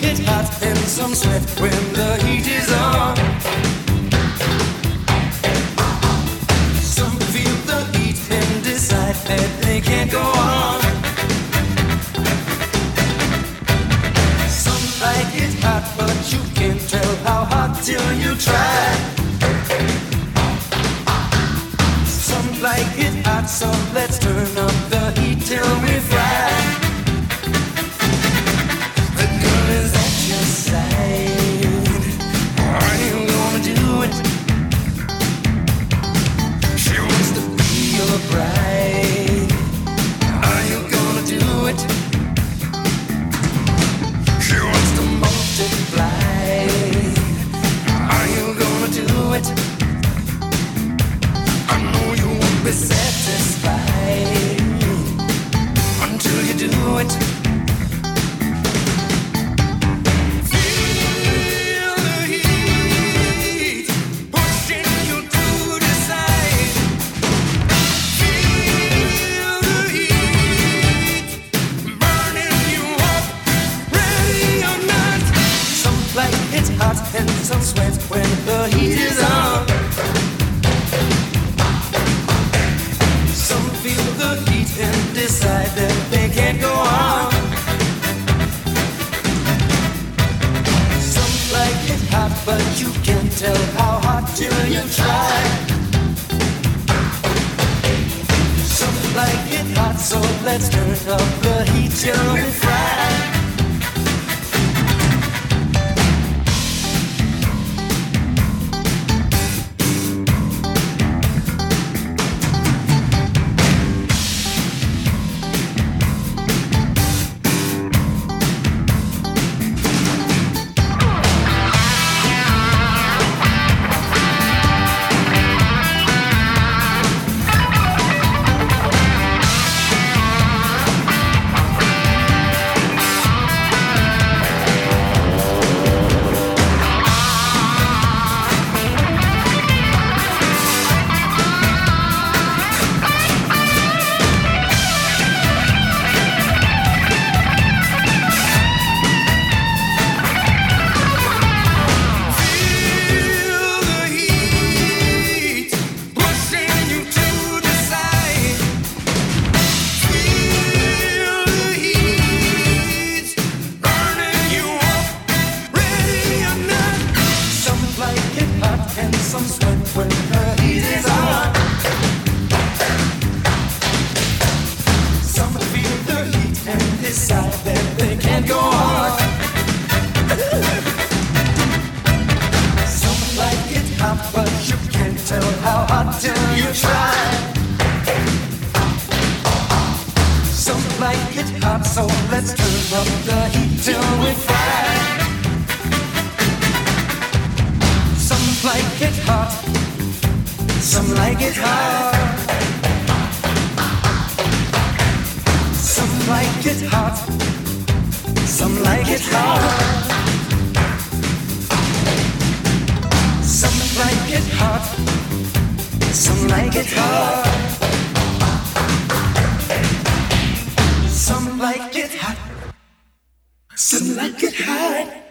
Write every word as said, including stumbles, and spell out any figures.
it hot and some sweat when the heat is on. Some feel the heat and decide that they can't go on. Some like it hot, but you can't tell how hot till you try. Some like it hot, so let's turn up the heat till we fry. The girl is at your side. Are you gonna do it? She wants to be your bride. Are you gonna do it? She wants to multiply. Are you gonna do it? I know you won't be satisfied until you do it. Feel the heat pushing you to decide. Feel the heat burning you up, ready or not. Some like it's hot and some sweat when the heat is on. Some feel the heat and decide that they can't go on. Some like it hot, but you can't tell how hot till you try. Some like it hot, so let's turn up the heat till we fry. Some like it hot. Some like it hot. Some like it hot. Some like it hot. Some like it hot. Some like it hot. Some like it hot.